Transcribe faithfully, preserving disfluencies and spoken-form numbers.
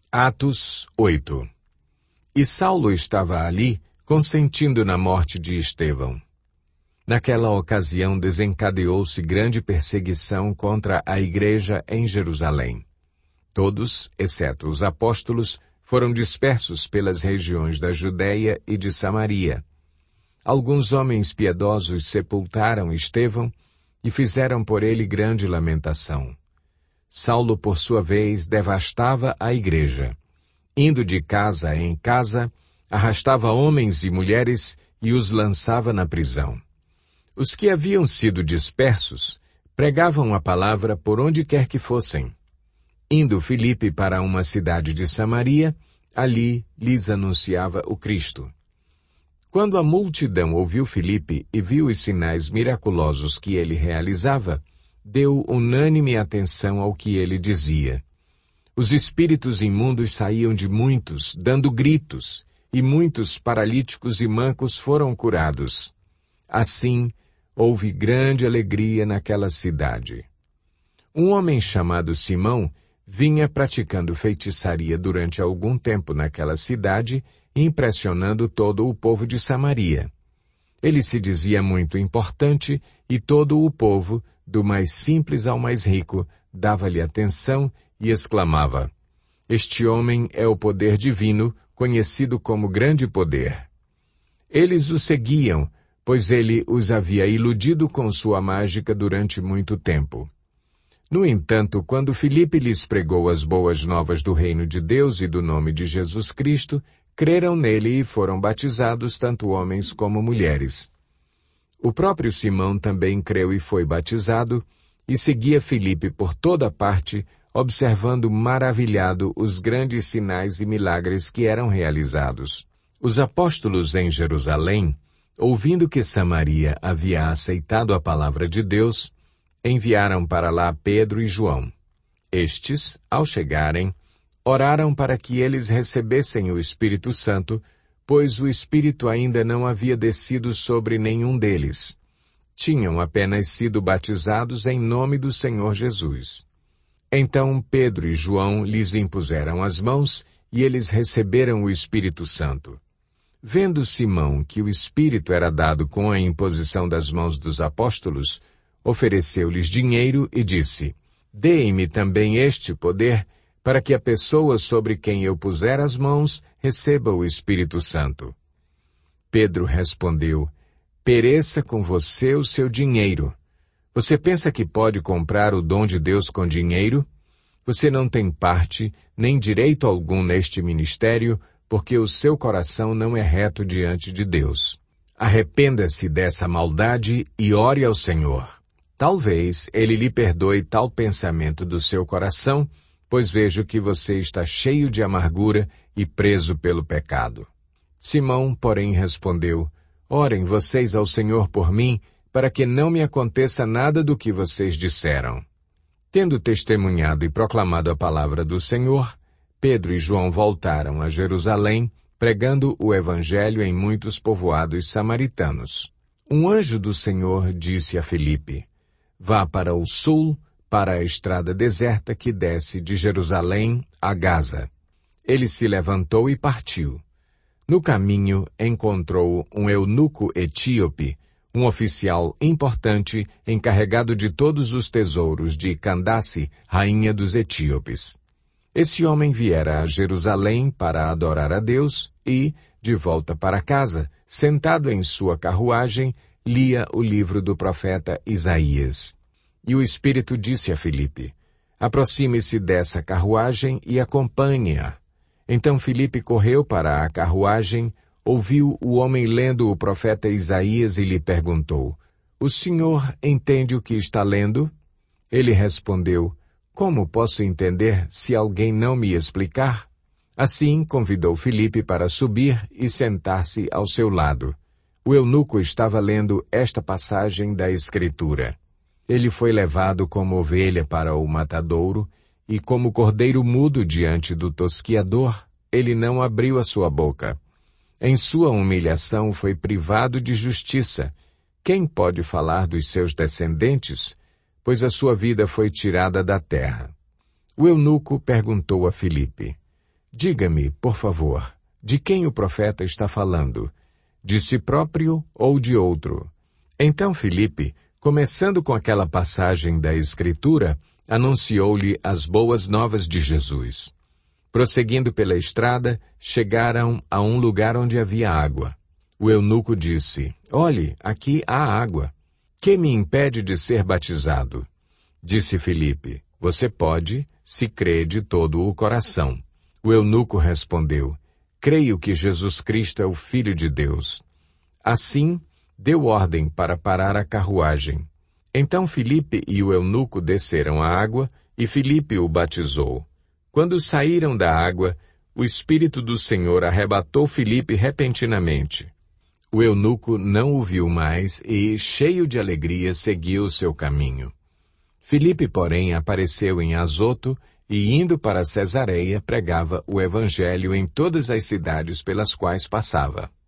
Atos oito. E Saulo estava ali, consentindo na morte de Estevão. Naquela ocasião desencadeou-se grande perseguição contra a igreja em Jerusalém. Todos, exceto os apóstolos, foram dispersos pelas regiões da Judéia e de Samaria. Alguns homens piedosos sepultaram Estevão e fizeram por ele grande lamentação. Saulo, por sua vez, devastava a igreja. Indo de casa em casa, arrastava homens e mulheres e os lançava na prisão. Os que haviam sido dispersos pregavam a palavra por onde quer que fossem. Indo Filipe para uma cidade de Samaria, ali lhes anunciava o Cristo. Quando a multidão ouviu Filipe e viu os sinais miraculosos que ele realizava, deu unânime atenção ao que ele dizia. Os espíritos imundos saíam de muitos, dando gritos, e muitos paralíticos e mancos foram curados. Assim, houve grande alegria naquela cidade. Um homem chamado Simão vinha praticando feitiçaria durante algum tempo naquela cidade, impressionando todo o povo de Samaria. Ele se dizia muito importante e todo o povo, do mais simples ao mais rico, dava-lhe atenção e exclamava: "Este homem é o poder divino, conhecido como grande poder." Eles o seguiam, pois ele os havia iludido com sua mágica durante muito tempo. No entanto, quando Filipe lhes pregou as boas novas do reino de Deus e do nome de Jesus Cristo, creram nele e foram batizados tanto homens como mulheres. O próprio Simão também creu e foi batizado, e seguia Filipe por toda parte, observando maravilhado os grandes sinais e milagres que eram realizados. Os apóstolos em Jerusalém, ouvindo que Samaria havia aceitado a palavra de Deus, enviaram para lá Pedro e João. Estes, ao chegarem, oraram para que eles recebessem o Espírito Santo, pois o Espírito ainda não havia descido sobre nenhum deles. Tinham apenas sido batizados em nome do Senhor Jesus. Então Pedro e João lhes impuseram as mãos e eles receberam o Espírito Santo. Vendo Simão que o Espírito era dado com a imposição das mãos dos apóstolos, ofereceu-lhes dinheiro e disse: "Deem-me também este poder, para que a pessoa sobre quem eu puser as mãos receba o Espírito Santo." Pedro respondeu: "Pereça com você o seu dinheiro. Você pensa que pode comprar o dom de Deus com dinheiro? Você não tem parte, nem direito algum neste ministério, porque o seu coração não é reto diante de Deus. Arrependa-se dessa maldade e ore ao Senhor. Talvez ele lhe perdoe tal pensamento do seu coração, pois vejo que você está cheio de amargura e preso pelo pecado." Simão, porém, respondeu: "Orem vocês ao Senhor por mim, para que não me aconteça nada do que vocês disseram." Tendo testemunhado e proclamado a palavra do Senhor, Pedro e João voltaram a Jerusalém, pregando o Evangelho em muitos povoados samaritanos. Um anjo do Senhor disse a Filipe: "Vá para o sul, para a estrada deserta que desce de Jerusalém a Gaza." Ele se levantou e partiu. No caminho, encontrou um eunuco etíope, um oficial importante encarregado de todos os tesouros de Candace, rainha dos etíopes. Esse homem viera a Jerusalém para adorar a Deus e, de volta para casa, sentado em sua carruagem, lia o livro do profeta Isaías. E o Espírito disse a Filipe: "Aproxime-se dessa carruagem e acompanhe-a." Então Filipe correu para a carruagem, ouviu o homem lendo o profeta Isaías e lhe perguntou: "O senhor entende o que está lendo?" Ele respondeu: "Como posso entender se alguém não me explicar?" Assim convidou Filipe para subir e sentar-se ao seu lado. O eunuco estava lendo esta passagem da Escritura: "Ele foi levado como ovelha para o matadouro, e como cordeiro mudo diante do tosquiador, ele não abriu a sua boca. Em sua humilhação foi privado de justiça. Quem pode falar dos seus descendentes? Pois a sua vida foi tirada da terra." O eunuco perguntou a Filipe: Diga-me, por favor, de quem o profeta está falando? De si próprio ou de outro? Então Filipe, começando com aquela passagem da Escritura, anunciou-lhe as boas novas de Jesus. Prosseguindo pela estrada, chegaram a um lugar onde havia água. O eunuco disse, olhe, aqui há água. Que me impede de ser batizado? Disse Filipe, você pode, se crê de todo o coração. O eunuco respondeu, creio que Jesus Cristo é o Filho de Deus. Assim, deu ordem para parar a carruagem. Então Filipe e o eunuco desceram a água, e Filipe o batizou. Quando saíram da água, o Espírito do Senhor arrebatou Filipe repentinamente. O eunuco não o viu mais e, cheio de alegria, seguiu o seu caminho. Filipe, porém, apareceu em Azoto e, indo para Cesareia, pregava o Evangelho em todas as cidades pelas quais passava.